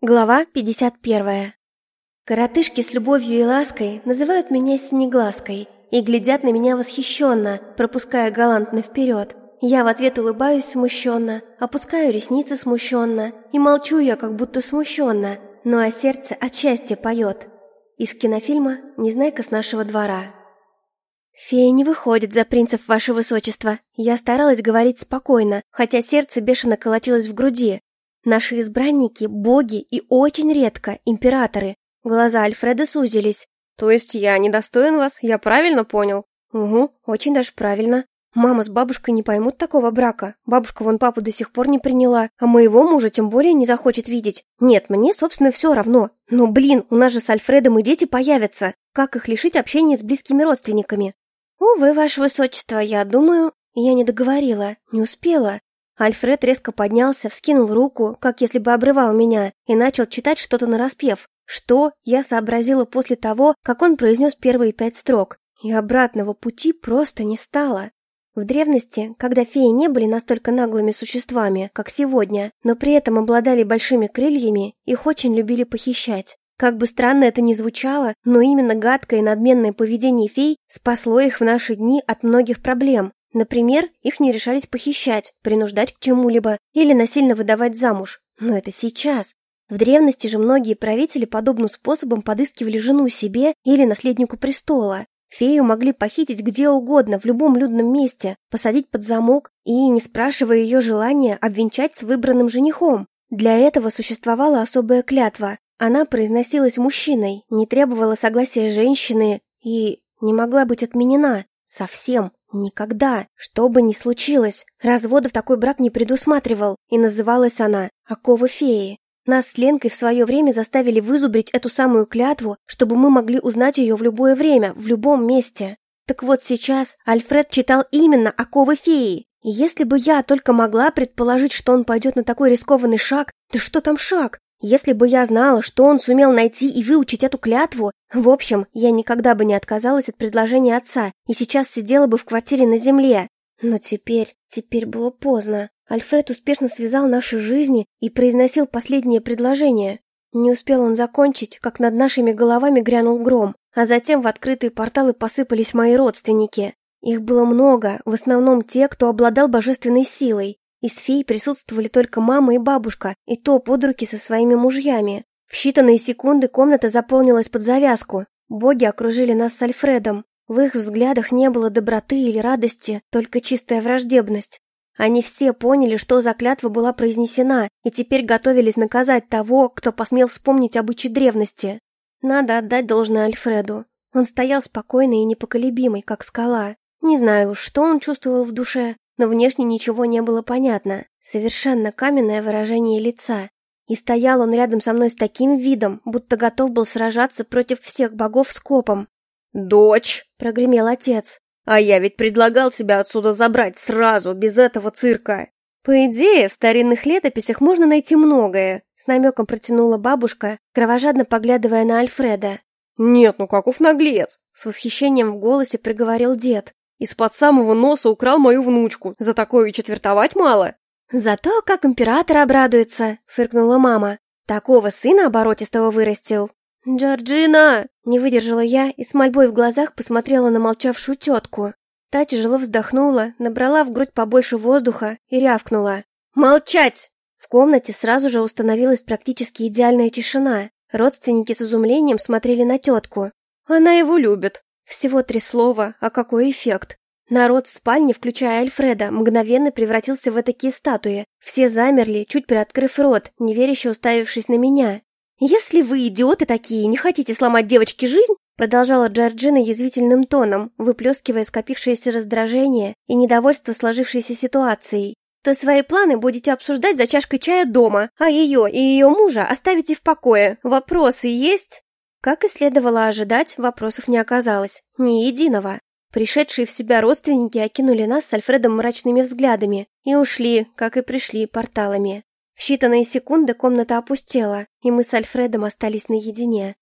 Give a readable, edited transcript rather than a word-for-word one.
Глава 51. Коротышки с любовью и лаской называют меня Синеглазкой и глядят на меня восхищенно, пропуская галантно вперед. Я в ответ улыбаюсь смущенно, опускаю ресницы смущенно, и молчу я как будто смущенно, ну а сердце от счастья поет. Из кинофильма «Незнайка с нашего двора». «Фея не выходит за принцев, ваше высочество». Я старалась говорить спокойно, хотя сердце бешено колотилось в груди. Наши избранники – боги и очень редко императоры. Глаза Альфреда сузились. «То есть я недостоин вас? Я правильно понял?» «Угу, очень даже правильно. Мама с бабушкой не поймут такого брака. Бабушка вон папу до сих пор не приняла, а моего мужа тем более не захочет видеть. Нет, мне, собственно, все равно. Но, блин, у нас же с Альфредом и дети появятся. Как их лишить общения с близкими родственниками?» «Увы, ваше высочество, я думаю...» Я не договорила, не успела. Альфред резко поднялся, вскинул руку, как если бы обрывал меня, и начал читать что-то нараспев. Что я сообразила после того, как он произнес первые 5 строк. И обратного пути просто не стало. В древности, когда феи не были настолько наглыми существами, как сегодня, но при этом обладали большими крыльями, их очень любили похищать. Как бы странно это ни звучало, но именно гадкое и надменное поведение фей спасло их в наши дни от многих проблем. Например, их не решались похищать, принуждать к чему-либо или насильно выдавать замуж. Но это сейчас. В древности же многие правители подобным способом подыскивали жену себе или наследнику престола. Фею могли похитить где угодно, в любом людном месте, посадить под замок и, не спрашивая ее желания, обвенчать с выбранным женихом. Для этого существовала особая клятва. Она произносилась мужчиной, не требовала согласия женщины и не могла быть отменена. Совсем. Никогда. Что бы ни случилось, разводов такой брак не предусматривал, и называлась она «Окова феи». Нас с Ленкой в свое время заставили вызубрить эту самую клятву, чтобы мы могли узнать ее в любое время, в любом месте. Так вот сейчас Альфред читал именно «Оковы феи». И если бы я только могла предположить, что он пойдет на такой рискованный шаг, да что там шаг? Если бы я знала, что он сумел найти и выучить эту клятву, в общем, я никогда бы не отказалась от предложения отца и сейчас сидела бы в квартире на земле. Но теперь было поздно. Альфред успешно связал наши жизни и произносил последнее предложение. Не успел он закончить, как над нашими головами грянул гром, а затем в открытые порталы посыпались мои родственники. Их было много, в основном те, кто обладал божественной силой. Из фей присутствовали только мама и бабушка, и то под руки со своими мужьями. В считанные секунды комната заполнилась под завязку. Боги окружили нас с Альфредом. В их взглядах не было доброты или радости, только чистая враждебность. Они все поняли, что клятва была произнесена, и теперь готовились наказать того, кто посмел вспомнить обычаи древности. Надо отдать должное Альфреду. Он стоял спокойный и непоколебимый, как скала. Не знаю, что он чувствовал в душе, но внешне ничего не было понятно. Совершенно каменное выражение лица. И стоял он рядом со мной с таким видом, будто готов был сражаться против всех богов скопом. «Дочь!» — прогремел отец. «А я ведь предлагал тебя отсюда забрать сразу, без этого цирка!» «По идее, в старинных летописях можно найти многое», — с намеком протянула бабушка, кровожадно поглядывая на Альфреда. «Нет, ну каков наглец!» — с восхищением в голосе проговорил дед. «Из-под самого носа украл мою внучку. За такое и четвертовать мало!» «Зато как император обрадуется!» — фыркнула мама. «Такого сына оборотистого вырастил!» «Джорджина!» — не выдержала я и с мольбой в глазах посмотрела на молчавшую тетку. Та тяжело вздохнула, набрала в грудь побольше воздуха и рявкнула. «Молчать!» В комнате сразу же установилась практически идеальная тишина. Родственники с изумлением смотрели на тетку. «Она его любит!» Всего 3 слова, а какой эффект? Народ в спальне, включая Альфреда, мгновенно превратился в этакие статуи. Все замерли, чуть приоткрыв рот, неверяще уставившись на меня. «Если вы, идиоты такие, не хотите сломать девочке жизнь», продолжала Джорджина язвительным тоном, выплескивая скопившееся раздражение и недовольство сложившейся ситуацией, то свои планы будете обсуждать за чашкой чая дома, а ее и ее мужа оставите в покое. Вопросы есть?» Как и следовало ожидать, вопросов не оказалось. Ни единого. Пришедшие в себя родственники окинули нас с Альфредом мрачными взглядами и ушли, как и пришли, порталами. В считанные секунды комната опустела, и мы с Альфредом остались наедине.